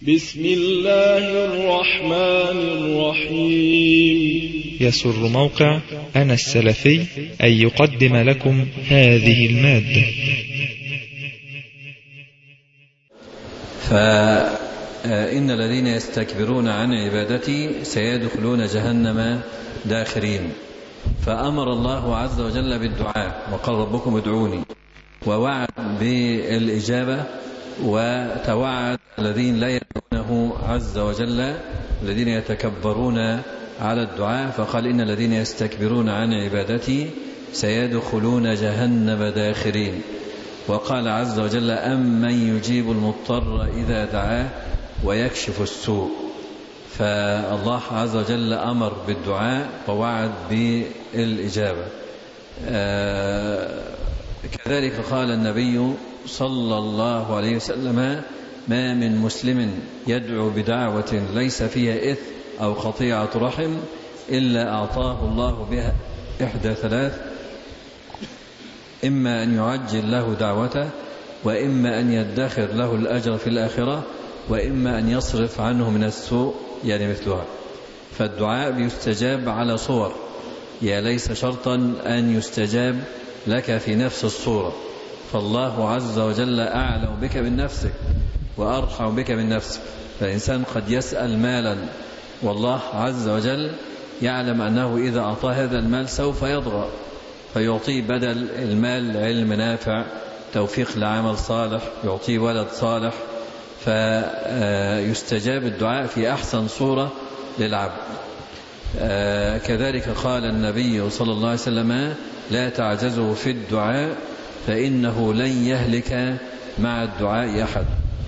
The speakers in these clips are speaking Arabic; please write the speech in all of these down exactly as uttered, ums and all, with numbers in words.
بسم الله الرحمن الرحيم. يسر موقع أنا السلفي أن يقدم لكم هذه المادة. فإن الذين يستكبرون عن عبادتي سيدخلون جهنم داخرين. فأمر الله عز وجل بالدعاء وقال ربكم ادعوني، ووعد بالإجابة، وتوعد الذين لا يدعونه عز وجل الذين يتكبرون على الدعاء، فقال إن الذين يستكبرون عن عبادتي سيدخلون جهنم داخرين. وقال عز وجل أمن يجيب المضطر إذا دعاه ويكشف السوء. فالله عز وجل أمر بالدعاء ووعد بالإجابة. آه كذلك قال النبي صلى الله عليه وسلم ما من مسلم يدعو بدعوة ليس فيها إثم أو قطيعة رحم إلا أعطاه الله بها إحدى ثلاث: إما أن يعجل له دعوته، وإما أن يدخر له الأجر في الآخرة، وإما أن يصرف عنه من السوء، يعني مثلها. فالدعاء بيستجاب على صور، يا ليس شرطا أن يستجاب لك في نفس الصورة، فالله عز وجل أعلم بك من نفسك وأرحم بك من نفسك. فالإنسان قد يسأل مالا والله عز وجل يعلم أنه إذا أعطاه هذا المال سوف يضرأ، فيعطيه بدل المال علم نافع، توفيق لعمل صالح، يعطيه ولد صالح، فيستجاب الدعاء في أحسن صورة للعبد. كذلك قال النبي صلى الله عليه وسلم لا تعجزوا في الدعاء فإنه لن يهلك مع الدعاء أحد.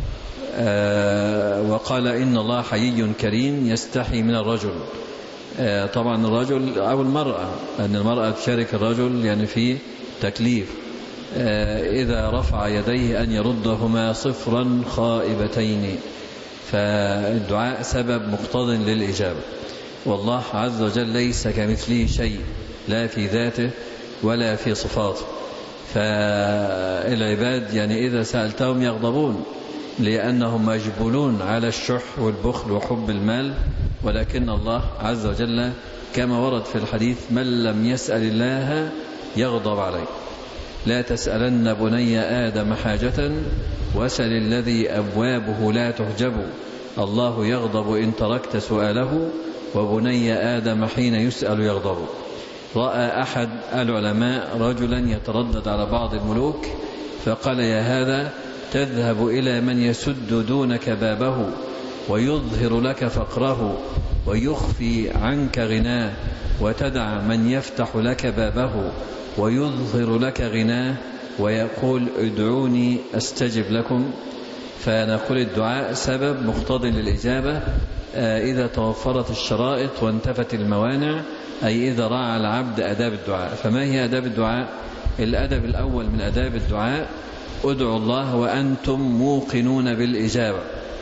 وقال إن الله حيي كريم يستحي من الرجل. طبعا الرجل أو المرأة، أن المرأة تشارك الرجل يعني في تكليف، إذا رفع يديه أن يردهما صفرا خائبتين. فالدعاء سبب مقتض للإجابة، والله عز وجل ليس كمثله شيء لا في ذاته ولا في صفاته. فالعباد يعني إذا سألتهم يغضبون لأنهم مجبولون على الشح والبخل وحب المال، ولكن الله عز وجل كما ورد في الحديث من لم يسأل الله يغضب عليه. لا تسألن بني آدم حاجة واسأل الذي أبوابه لا تحجب، الله يغضب إن تركت سؤاله وبني آدم حين يسأل يغضب. رأى أحد العلماء رجلا يتردد على بعض الملوك فقال يا هذا تذهب إلى من يسد دونك بابه ويظهر لك فقره ويخفي عنك غناه، وتدع من يفتح لك بابه ويظهر لك غناه ويقول ادعوني أستجب لكم. فنقول الدعاء سبب مقتض للإجابة إذا توفرت الشرائط وانتفت الموانع، أي إذا راعى العبد أداب الدعاء. فما هي أداب الدعاء؟ الأدب الأول من أداب الدعاء ادعوا الله وأنتم موقنون بالإجابة،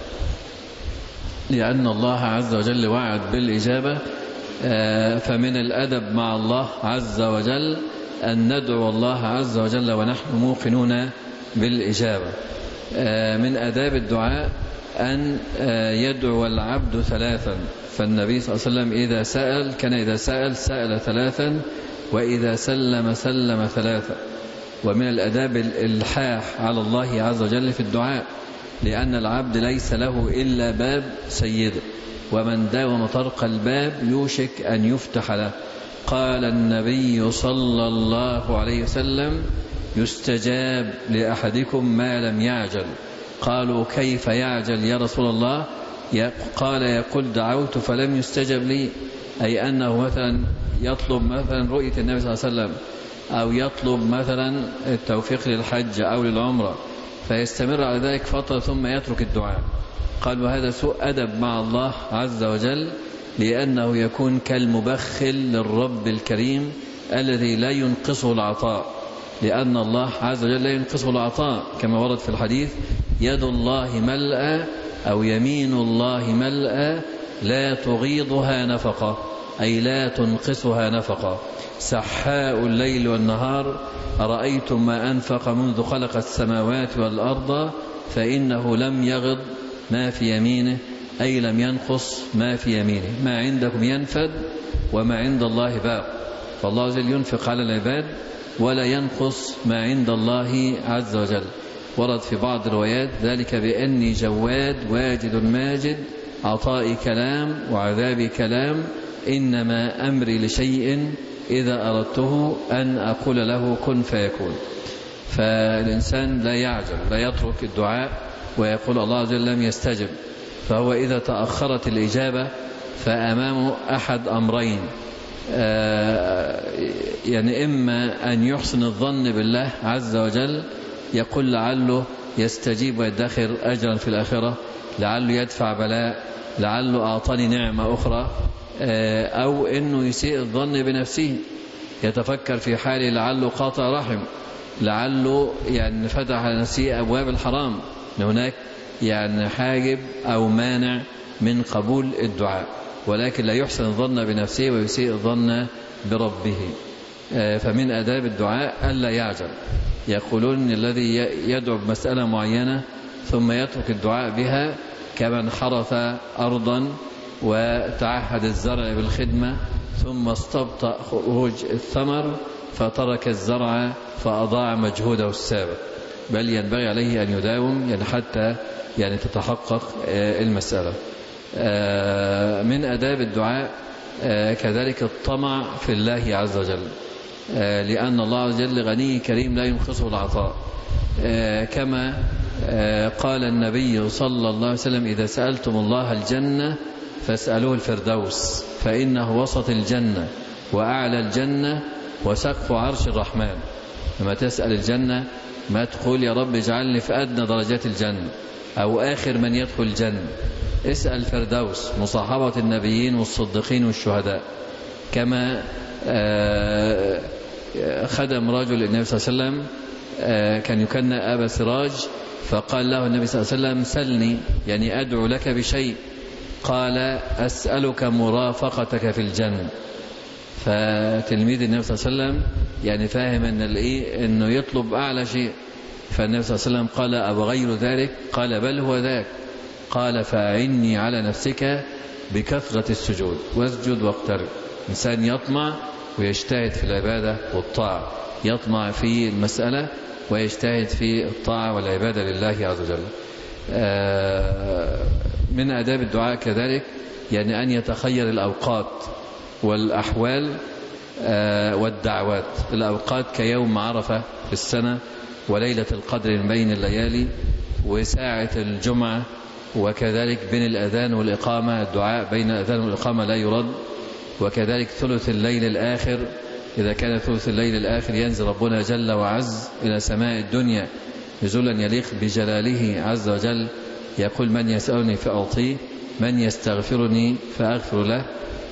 لأن الله عز وجل وعد بالإجابة. فمن الأدب مع الله عز وجل أن ندعو الله عز وجل ونحن موقنون بالإجابة. من أداب الدعاء أن يدعو العبد ثلاثا، فالنبي صلى الله عليه وسلم إذا سأل كان إذا سأل سأل ثلاثا، وإذا سلم سلم ثلاثا. ومن الأداب الإلحاح على الله عز وجل في الدعاء، لأن العبد ليس له إلا باب سيده، ومن داوم طرق الباب يوشك أن يفتح له. قال النبي صلى الله عليه وسلم يستجاب لأحدكم ما لم يعجل. قالوا كيف يعجل يا رسول الله؟ قال يقول دعوت فلم يستجب لي، أي أنه مثلا يطلب مثلا رؤية النبي صلى الله عليه وسلم، أو يطلب مثلا التوفيق للحج أو للعمرة، فيستمر على ذلك فترة ثم يترك الدعاء. قال وهذا سوء أدب مع الله عز وجل، لأنه يكون كالمبخل للرب الكريم الذي لا ينقصه العطاء، لأن الله عز وجل لا ينقصه العطاء كما ورد في الحديث يد الله ملأى أو يمين الله ملأى لا تغيضها نفقة، أي لا تنقصها نفقة. سحاء الليل والنهار أرأيتم ما أنفق منذ خلق السماوات والأرض فإنه لم يغض ما في يمينه، أي لم ينقص ما في يمينه. ما عندكم ينفد وما عند الله باق، فالله عز وجل ينفق على العباد ولا ينقص ما عند الله عز وجل. ورد في بعض الروايات ذلك بأني جواد واجد ماجد، عطائي كلام وعذابي كلام، إنما أمري لشيء إذا أردته أن أقول له كن فيكون. فالإنسان لا يعجل، لا يترك الدعاء ويقول الله عز وجل لم يستجب. فهو إذا تأخرت الإجابة فأمامه أحد أمرين، يعني إما أن يحسن الظن بالله عز وجل، يقول لعله يستجيب ويدخر أجرا في الآخرة، لعله يدفع بلاء، لعله أعطاني نعمة أخرى، أو أنه يسيء الظن بنفسه، يتفكر في حاله لعله قاطع رحم، لعله يعني فتح على نفسه أبواب الحرام، هناك يعني حاجب أو مانع من قبول الدعاء، ولكن لا يحسن الظن بنفسه ويسيء الظن بربه. فمن آداب الدعاء ألا يعجل. يقولون الذي يدعو بمسألة معينة ثم يترك الدعاء بها كمن حرث أرضا وتعهد الزرع بالخدمة ثم استبطأ خروج الثمر فترك الزرع فأضاع مجهوده السابق، بل ينبغي عليه أن يداوم يعني حتى يعني تتحقق المسألة. من آداب الدعاء كذلك الطمع في الله عز وجل، لأن الله عز وجل غني كريم لا ينقصه العطاء، كما قال النبي صلى الله عليه وسلم إذا سألتم الله الجنة فاسألوه الفردوس فإنه وسط الجنة وأعلى الجنة وسقف عرش الرحمن. لما تسأل الجنة ما تقول يا رب اجعلني في أدنى درجات الجنة أو آخر من يدخل الجنة، اسأل الفردوس مصاحبة النبيين والصديقين والشهداء. كما خدم رجل النبي صلى الله عليه وسلم كان يكنى أبا سراج، فقال له النبي صلى الله عليه وسلم سلني يعني أدعو لك بشيء، قال أسألك مرافقتك في الجنة. فتلميذ النبي صلى الله عليه وسلم يعني فاهم ان الايه انه يطلب اعلى شيء، فالنبي صلى الله عليه وسلم قال أبغير ذلك؟ قال بل هو ذاك. قال فأعني على نفسك بكثرة السجود واسجد واقترب. إنسان يطمع ويجتهد في العبادة والطاعة، يطمع في المسألة ويجتهد في الطاعة والعبادة لله عز وجل. من آداب الدعاء كذلك يعني أن يتخير الأوقات والأحوال والدعوات. الأوقات كيوم عرفة في السنة وليلة القدر من بين الليالي وساعة الجمعة، وكذلك بين الأذان والإقامة الدعاء بين الأذان والإقامة لا يرد، وكذلك ثلث الليل الآخر إذا كان ثلث الليل الآخر ينزل ربنا جل وعز إلى سماء الدنيا نزولا يليق بجلاله عز وجل، يقول من يسألني فأعطيه، من يستغفرني فأغفر له،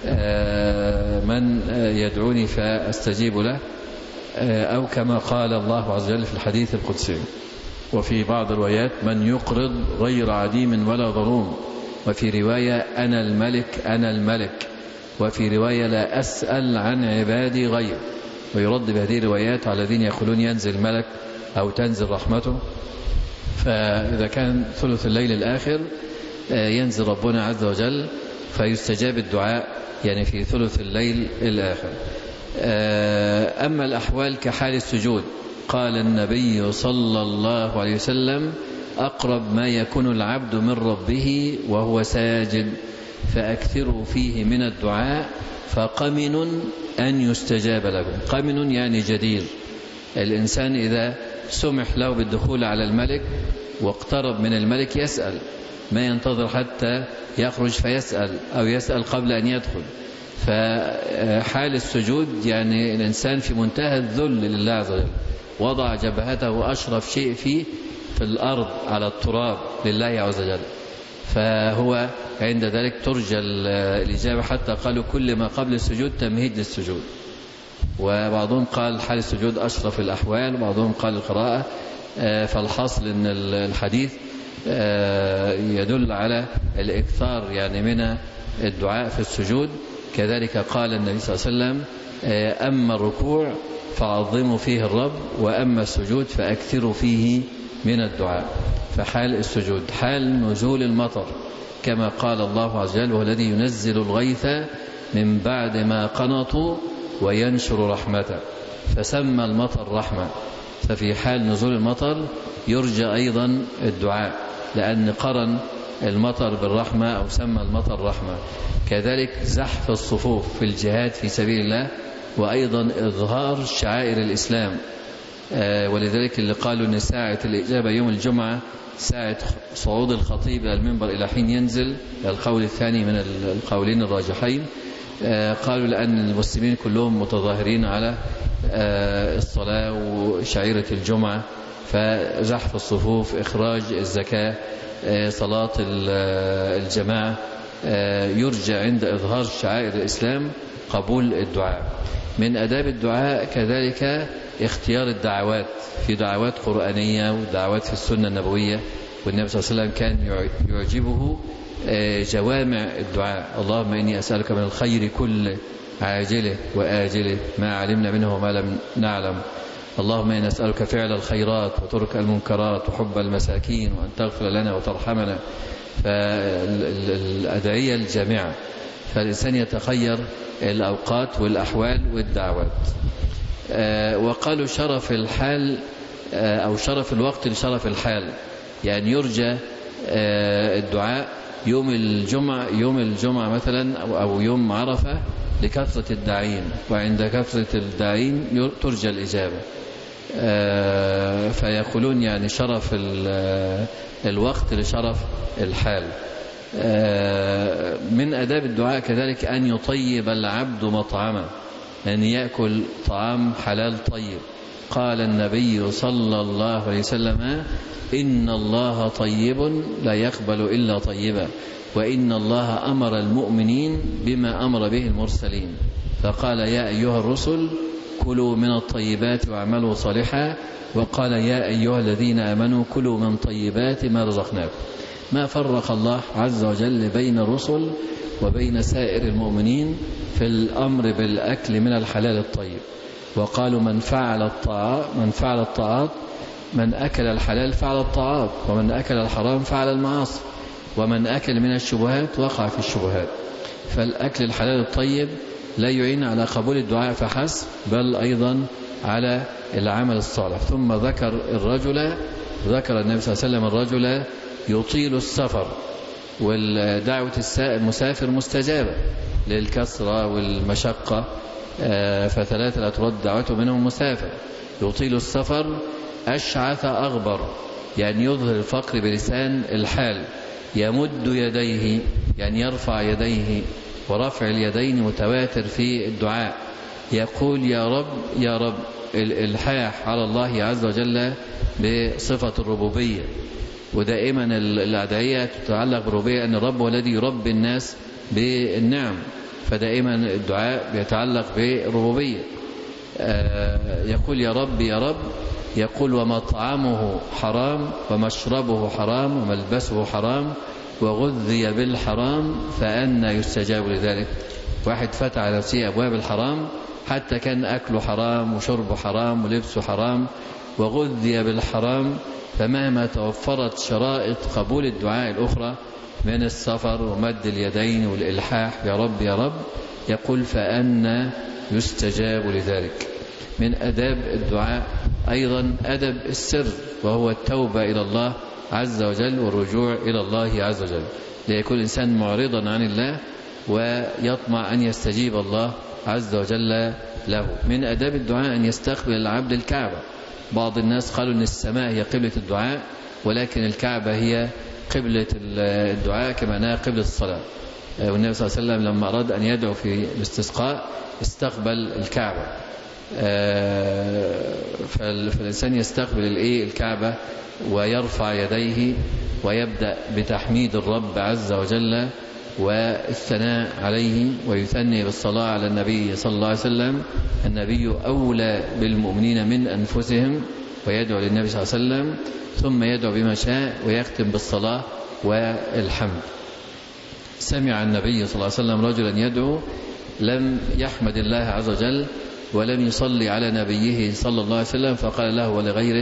من يدعوني فأستجيب له، أو كما قال الله عز وجل في الحديث القدسي. وفي بعض الروايات من يقرض غير عديم ولا ضروم، وفي رواية أنا الملك أنا الملك، وفي رواية لا أسأل عن عبادي غير. ويرد بهذه الروايات على الذين يقولون ينزل ملك أو تنزل رحمته. فإذا كان ثلث الليل الآخر ينزل ربنا عز وجل فيستجاب الدعاء يعني في ثلث الليل الآخر. أما الأحوال كحال السجود قال النبي صلى الله عليه وسلم أقرب ما يكون العبد من ربه وهو ساجد فأكثروا فيه من الدعاء فقمن أن يستجاب لكم. قمن يعني جدير. الإنسان إذا سمح له بالدخول على الملك واقترب من الملك يسأل، ما ينتظر حتى يخرج فيسأل أو يسأل قبل أن يدخل. فحال السجود يعني الإنسان في منتهى الذل لله عز وجل، وضع جبهته أشرف شيء فيه في الأرض على التراب لله عز وجل، فهو عند ذلك ترجى الإجابة. حتى قالوا كل ما قبل السجود تمهيد للسجود. وبعضهم قال حال السجود أشرف الأحوال، وبعضهم قال القراءة. فالحاصل أن الحديث يدل على الإكثار يعني من الدعاء في السجود. كذلك قال النبي صلى الله عليه وسلم أما الركوع فعظموا فيه الرب، وأما السجود فأكثروا فيه من الدعاء. فحال السجود حال نزول المطر، كما قال الله عز وجل: وهو الذي ينزل الغيث من بعد ما قنطوا وينشر رحمته، فسمى المطر رحمة. ففي حال نزول المطر يرجى أيضا الدعاء، لأن قرن المطر بالرحمة أو سمى المطر رحمة. كذلك زحف الصفوف في الجهاد في سبيل الله، وأيضا إظهار شعائر الإسلام. ولذلك اللي قالوا أن ساعة الإجابة يوم الجمعة ساعة صعود الخطيب إلى المنبر إلى حين ينزل، القول الثاني من القولين الراجحين. قالوا لأن المسلمين كلهم متظاهرين على الصلاة وشعيرة الجمعة، فزحف الصفوف، إخراج الزكاة، صلاة الجماعة، يرجى عند إظهار شعائر الإسلام قبول الدعاء. من أداب الدعاء كذلك اختيار الدعوات، في دعوات قرآنية ودعوات في السنة النبوية، والنبي صلى الله عليه وسلم كان يعجبه جوامع الدعاء: اللهم إني أسألك من الخير كله عاجله وآجله ما علمنا منه وما لم نعلم، اللهم إني أسألك فعل الخيرات وترك المنكرات وحب المساكين وأن تغفر لنا وترحمنا. فالأدعية الجامعة، فالإنسان يتخير الأوقات والأحوال والدعوات. وقالوا شرف الحال أو شرف الوقت لشرف الحال، يعني يرجى الدعاء يوم الجمعة يوم الجمعة مثلا أو يوم عرفة لكثرة الداعين، وعند كثرة الداعين ترجى الإجابة. فيقولون يعني شرف الوقت لشرف الحال. من أداب الدعاء كذلك أن يطيب العبد مطعمه، أن يأكل طعام حلال طيب. قال النبي صلى الله عليه وسلم: إن الله طيب لا يقبل إلا طيبا، وإن الله أمر المؤمنين بما أمر به المرسلين، فقال: يا أيها الرسل كلوا من الطيبات واعملوا صالحا، وقال: يا أيها الذين آمنوا كلوا من طيبات ما رزقناكم. ما فرق الله عز وجل بين الرسل وبين سائر المؤمنين في الأمر بالأكل من الحلال الطيب. وقالوا: من فعل الطاعات من فعل الطاعات من أكل الحلال فعل الطاعات، ومن أكل الحرام فعل المعاصي، ومن أكل من الشبهات وقع في الشبهات. فالأكل الحلال الطيب لا يعين على قبول الدعاء فحسب، بل أيضا على العمل الصالح. ثم ذكر الرجل ذكر النبي صلى الله عليه وسلم الرجل يطيل السفر، والدعوة المسافر مستجابة للكسرة والمشقة، فثلاثة لا ترد دعوته منهم المسافر. يطيل السفر، أشعث أغبر، يعني يظهر الفقر بلسان الحال، يمد يديه، يعني يرفع يديه، ورفع اليدين متواتر في الدعاء. يقول: يا رب يا رب، الإلحاح على الله عز وجل بصفة الربوبية. ودائما الأدعية تتعلق بالربوبية، أن الرب هو الذي يربي الناس بالنعم، فدائما الدعاء بيتعلق بالربوبية. يقول: يا رب يا رب، يقول: ومطعمه حرام ومشربه حرام وملبسه حرام وغذي بالحرام فأنى يستجاب لذلك. واحد فتح على نفسه أبواب الحرام، حتى كان أكله حرام وشربه حرام ولبسه حرام وغذي بالحرام، فمهما توفرت شرائط قبول الدعاء الأخرى من السفر ومد اليدين والإلحاح يا رب يا رب، يقول: فأنى يستجاب لذلك. من أداب الدعاء أيضا أدب السر، وهو التوبة إلى الله عز وجل والرجوع إلى الله عز وجل، ليكون الإنسان معرضا عن الله ويطمع أن يستجيب الله عز وجل له. من أداب الدعاء أن يستقبل العبد الكعبة. بعض الناس قالوا أن السماء هي قبلة الدعاء، ولكن الكعبة هي قبلة الدعاء كما أنها قبلة الصلاة. والنبي صلى الله عليه وسلم لما أراد أن يدعو في الاستسقاء استقبل الكعبة. فالإنسان يستقبل الكعبة ويرفع يديه ويبدأ بتحميد الرب عز وجل والثناء عليه، ويثني بالصلاة على النبي صلى الله عليه وسلم: النبي أولى بالمؤمنين من أنفسهم، ويدعو للنبي صلى الله عليه وسلم، ثم يدعو بما شاء ويختم بالصلاة والحمد. سمع النبي صلى الله عليه وسلم رجلا يدعو لم يحمد الله عز وجل ولم يصلي على نبيه صلى الله عليه وسلم، فقال له ولغيره: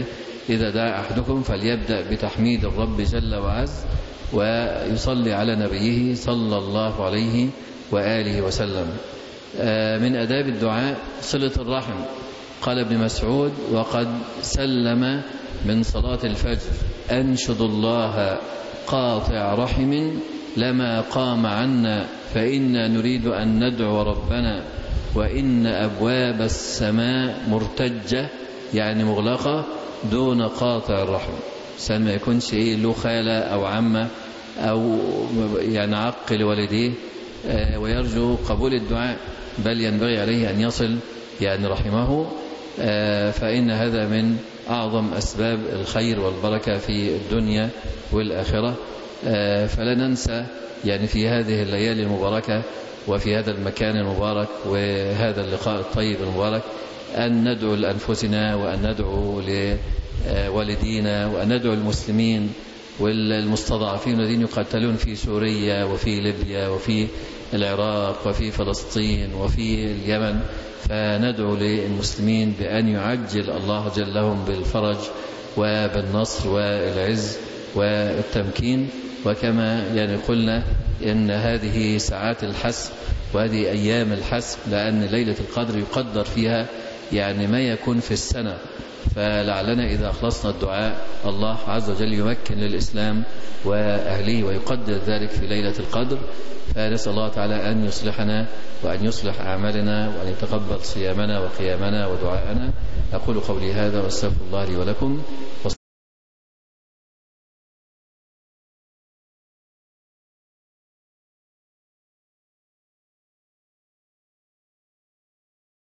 إذا دعا أحدكم فليبدأ بتحميد الرب جل وعز ويصلي على نبيه صلى الله عليه وآله وسلم. من أداب الدعاء صلة الرحم. قال ابن مسعود: وقد سلم من صلاة الفجر: أنشد الله قاطع رحم لما قام عنا فإنا نريد أن ندعو ربنا وإن أبواب السماء مرتجة، يعني مغلقة، دون قاطع الرحم. سن ما يكونش إيه له خالة أو عمة أو يعني عق لوالديه ويرجو قبول الدعاء، بل ينبغي عليه أن يصل يعني رحمه، فإن هذا من أعظم أسباب الخير والبركة في الدنيا والآخرة. فلا ننسى يعني في هذه الليالي المباركة وفي هذا المكان المبارك وهذا اللقاء الطيب المبارك أن ندعو لأنفسنا وأن ندعو لوالدينا وأن ندعو المسلمين والمستضعفين الذين يقاتلون في سوريا وفي ليبيا وفي العراق وفي فلسطين وفي اليمن، فندعو للمسلمين بأن يعجل الله جل لهم بالفرج وبالنصر والعز والتمكين. وكما يعني قلنا إن هذه ساعات الحسب وهذه أيام الحسب، لأن ليلة القدر يقدر فيها يعني ما يكون في السنة، فلعلنا إذا أخلصنا الدعاء الله عز وجل يمكن للإسلام وأهله ويقدر ذلك في ليلة القدر. فنسأل الله تعالى أن يصلحنا وأن يصلح أعمالنا وأن يتقبل صيامنا وقيامنا ودعاءنا. أقول قولي هذا واستغفر الله لي ولكم.